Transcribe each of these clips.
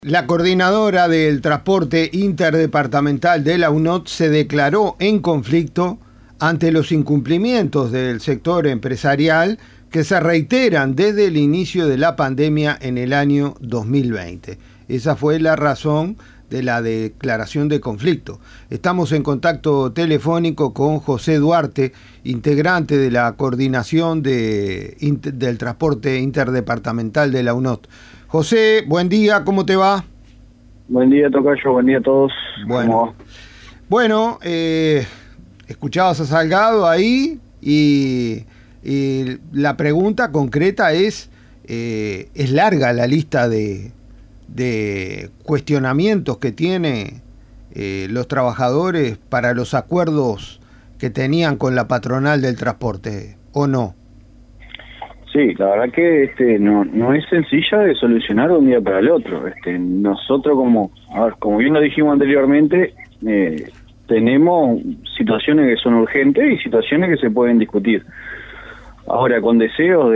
La coordinadora del transporte interdepartamental de la UNOT se declaró en conflicto ante los incumplimientos del sector empresarial que se reiteran desde el inicio de la pandemia en el año 2020. Esa fue la razón de la declaración de conflicto. Estamos en contacto telefónico con José Duarte, integrante de la coordinación del transporte interdepartamental de la UNOT. José, buen día, ¿cómo te va? Buen día, tocayo, buen día a todos. Bueno, escuchabas a Salgado ahí y la pregunta concreta es larga la lista de cuestionamientos que tiene los trabajadores para los acuerdos que tenían con la patronal del transporte, ¿o no? Sí, la verdad que no es sencilla de solucionar de un día para el otro. Nosotros como bien lo dijimos anteriormente, tenemos situaciones que son urgentes y situaciones que se pueden discutir. Ahora, con deseos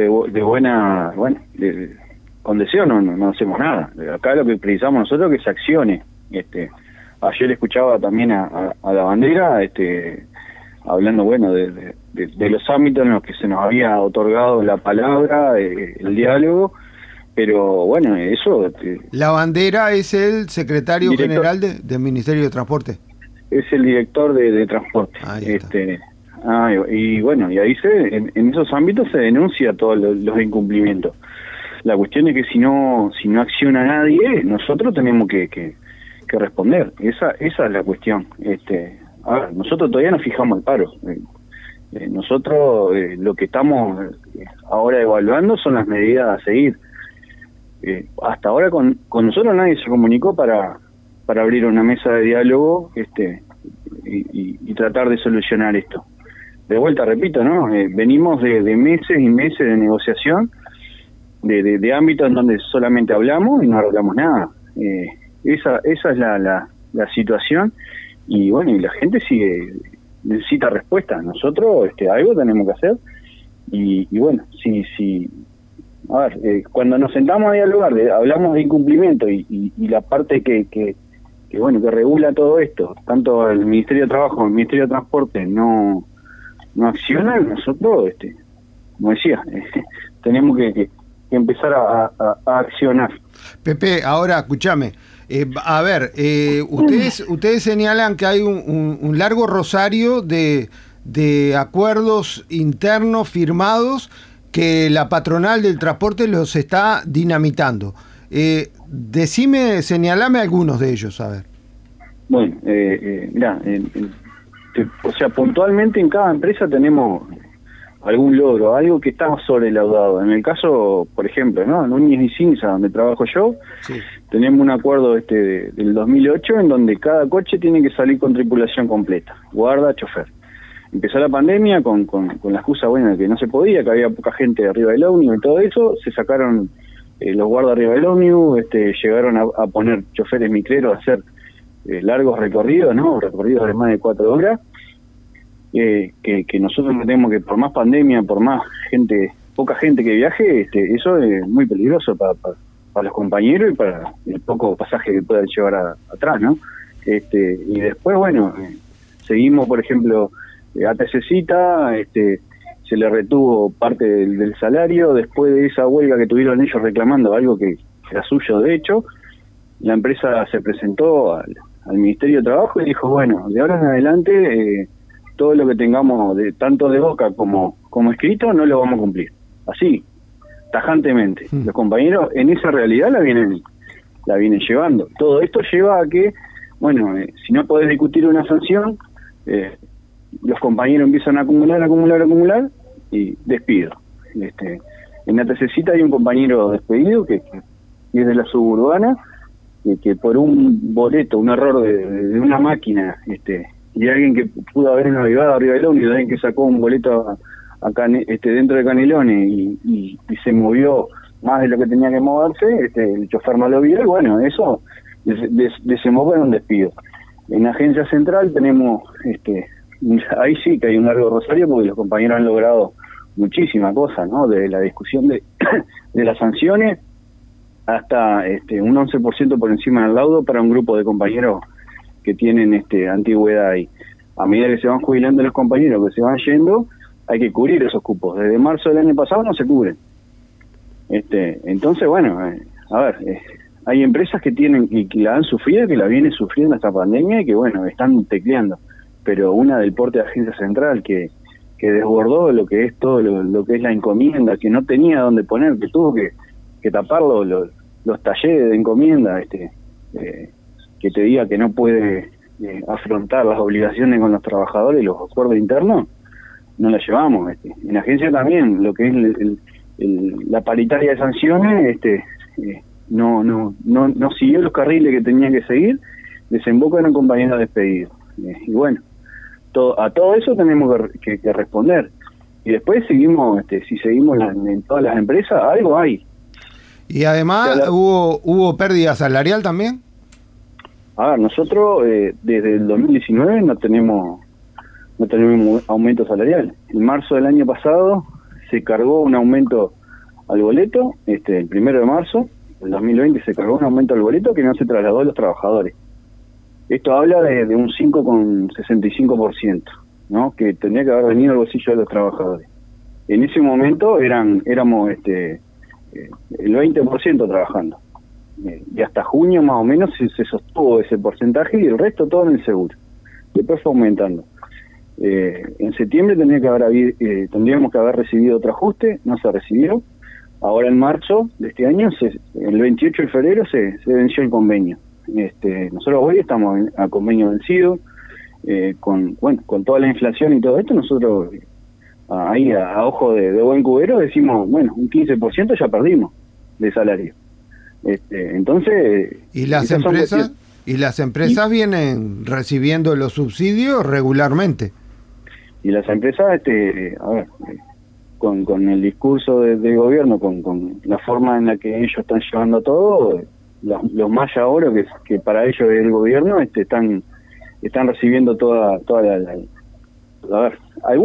con deseos no hacemos nada. Acá lo que precisamos nosotros es que se accione. Ayer escuchaba también a la bandera, hablando de los ámbitos en los que se nos había otorgado la palabra, el diálogo, pero bueno, eso... La bandera es el secretario general del Ministerio de Transporte. Es el director de transporte. Y bueno, y ahí en esos ámbitos se denuncia todos los incumplimientos. La cuestión es que si no acciona nadie, nosotros tenemos que responder. Esa es la cuestión. A ver, nosotros todavía no fijamos el paro. Nosotros lo que estamos ahora evaluando son las medidas a seguir. Hasta ahora con nosotros nadie se comunicó para abrir una mesa de diálogo y tratar de solucionar esto. De vuelta, repito, ¿no? Venimos de meses y meses de negociación, de ámbitos en donde solamente hablamos y no arreglamos nada. Esa es la situación. Y bueno, y la gente necesita respuesta. Nosotros algo tenemos que hacer. Y bueno, a ver, cuando nos sentamos a dialogar, hablamos de incumplimiento y la parte que regula todo esto, tanto el Ministerio de Trabajo como el Ministerio de Transporte no accionan, nosotros, como decía, tenemos que empezar a accionar. Pepe, ahora escúchame. Ustedes señalan que hay un largo rosario de acuerdos internos firmados que la patronal del transporte los está dinamitando. Señalame algunos de ellos, a ver. Bueno, mirá, puntualmente en cada empresa tenemos algún logro, algo que está sobrelaudado. En el caso, por ejemplo, ¿no? En Núñez y Cinza, donde trabajo yo, sí, tenemos un acuerdo del 2008 en donde cada coche tiene que salir con tripulación completa, guarda, chofer. Empezó la pandemia con la excusa de que no se podía, que había poca gente arriba del ómnibus y todo eso, se sacaron los guardas arriba del ómnibus, llegaron a poner choferes micreros a hacer largos recorridos, ¿no? Recorridos de más de 4 horas. Que nosotros tenemos que, por más pandemia, por más poca gente que viaje, eso es muy peligroso para los compañeros y para el poco pasaje que puedan llevar atrás, ¿no? Y después, bueno, seguimos, por ejemplo, ATCcita, se le retuvo parte del salario después de esa huelga que tuvieron ellos reclamando algo que era suyo de hecho. La empresa se presentó al Ministerio de Trabajo y dijo, bueno, de ahora en adelante todo lo que tengamos tanto de boca como escrito no lo vamos a cumplir. Así, tajantemente. Los compañeros en esa realidad la vienen llevando. Todo esto lleva a que, bueno, si no podés discutir una sanción, los compañeros empiezan a acumular y despido. En ATCcita hay un compañero despedido que es de la suburbana, que por un boleto, un error de una máquina, y alguien que pudo haber navegado arriba del ómnibus, alguien que sacó un boleto acá dentro de Canelones y se movió más de lo que tenía que moverse, el chofer no lo vio y bueno, eso desembocó en un despido. En Agencia Central tenemos, ahí sí que hay un largo rosario porque los compañeros han logrado muchísimas cosas, ¿no? De la discusión de las sanciones hasta un 11% por encima del laudo para un grupo de compañeros que tienen antigüedad ahí. A medida que se van jubilando los compañeros que se van yendo, hay que cubrir esos cupos. Desde marzo del año pasado no se cubren. Entonces, bueno, a ver, hay empresas que tienen y que la han sufrido, que la vienen sufriendo esta pandemia y que, bueno, están tecleando. Pero una del porte de Agencia Central que desbordó lo que es todo lo que es la encomienda, que no tenía dónde poner, que tuvo que tapar los talleres de encomienda, que te diga que no puede afrontar las obligaciones con los trabajadores y los acuerdos internos, no la llevamos. En la agencia también, lo que es la paritaria de sanciones, no siguió los carriles que tenía que seguir, desemboca en un compañero despedido. Y bueno, a todo eso tenemos que responder. Y después seguimos, si seguimos en todas las empresas, algo hay. Y además, ¿hubo pérdida salarial también? A ver, nosotros desde el 2019 no tenemos aumento salarial. En marzo del año pasado se cargó un aumento al boleto, el 1 de marzo del 2020 se cargó un aumento al boleto que no se trasladó a los trabajadores. Esto habla de un 5,65%, ¿no? Que tendría que haber venido al bolsillo de los trabajadores. En ese momento éramos el 20% trabajando. Y hasta junio más o menos se sostuvo ese porcentaje y el resto todo en el seguro. Después fue aumentando. En septiembre tendríamos que haber recibido otro ajuste, no se recibió. Ahora en marzo de este año, el 28 de febrero se venció el convenio. Nosotros hoy estamos a convenio vencido, con toda la inflación y todo esto, nosotros ahí a ojo de buen cubero decimos, bueno, un 15% ya perdimos de salario. Entonces... ¿Y las empresas vienen recibiendo los subsidios regularmente? Y las empresas, a ver, con el discurso del gobierno, con la forma en la que ellos están llevando todo, los más ahora que para ellos es el gobierno, están recibiendo toda la a ver,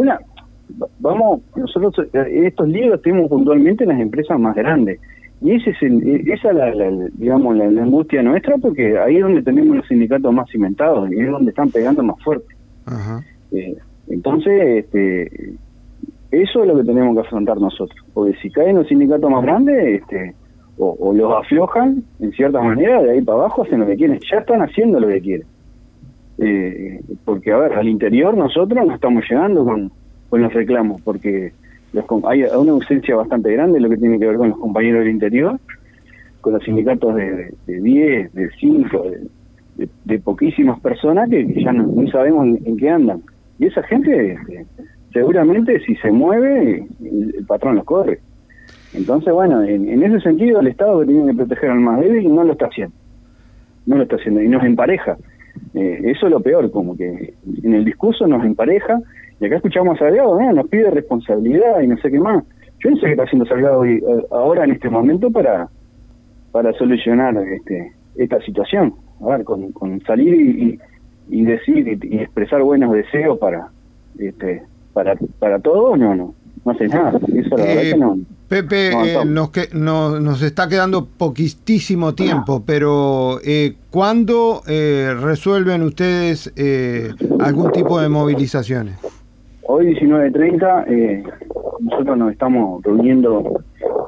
nosotros estos líos tenemos puntualmente en las empresas más grandes. Y esa es digamos la angustia nuestra, porque ahí es donde tenemos los sindicatos más cimentados y es donde están pegando más fuerte. Ajá. Entonces, eso es lo que tenemos que afrontar nosotros, porque si caen los sindicatos más grandes, o los aflojan en cierta manera, de ahí para abajo hacen lo que quieren, ya están haciendo lo que quieren. Porque, a ver, al interior nosotros no estamos llegando con los reclamos, porque hay una ausencia bastante grande en lo que tiene que ver con los compañeros del interior, con los sindicatos de 10, de 5, de poquísimas personas que ya no sabemos en qué andan. Y esa gente, seguramente, si se mueve, el patrón los corre. Entonces, bueno, en ese sentido, el Estado que tiene que proteger al más débil no lo está haciendo. No lo está haciendo y nos empareja. Eso es lo peor, como que en el discurso nos empareja. Y acá escuchamos a Salgado, nos pide responsabilidad y no sé qué más. Yo no sé qué está haciendo Salgado ahora en este momento para solucionar esta situación. A ver, con salir y decir y expresar buenos deseos para todos, no hace nada. Eso la verdad que no. Pepe, nos está quedando poquísimo tiempo, pero ¿cuándo resuelven ustedes algún tipo de movilizaciones? Hoy 19:30 nosotros nos estamos reuniendo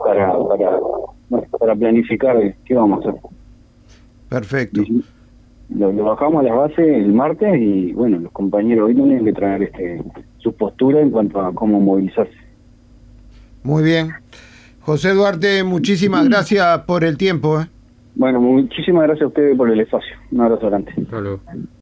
para planificar qué vamos a hacer. Perfecto. Lo bajamos a las bases el martes y bueno, los compañeros hoy tienen que traer su postura en cuanto a cómo movilizarse. Muy bien. José Duarte, muchísimas gracias por el tiempo. Bueno, muchísimas gracias a ustedes por el espacio. Un abrazo grande. Hasta luego.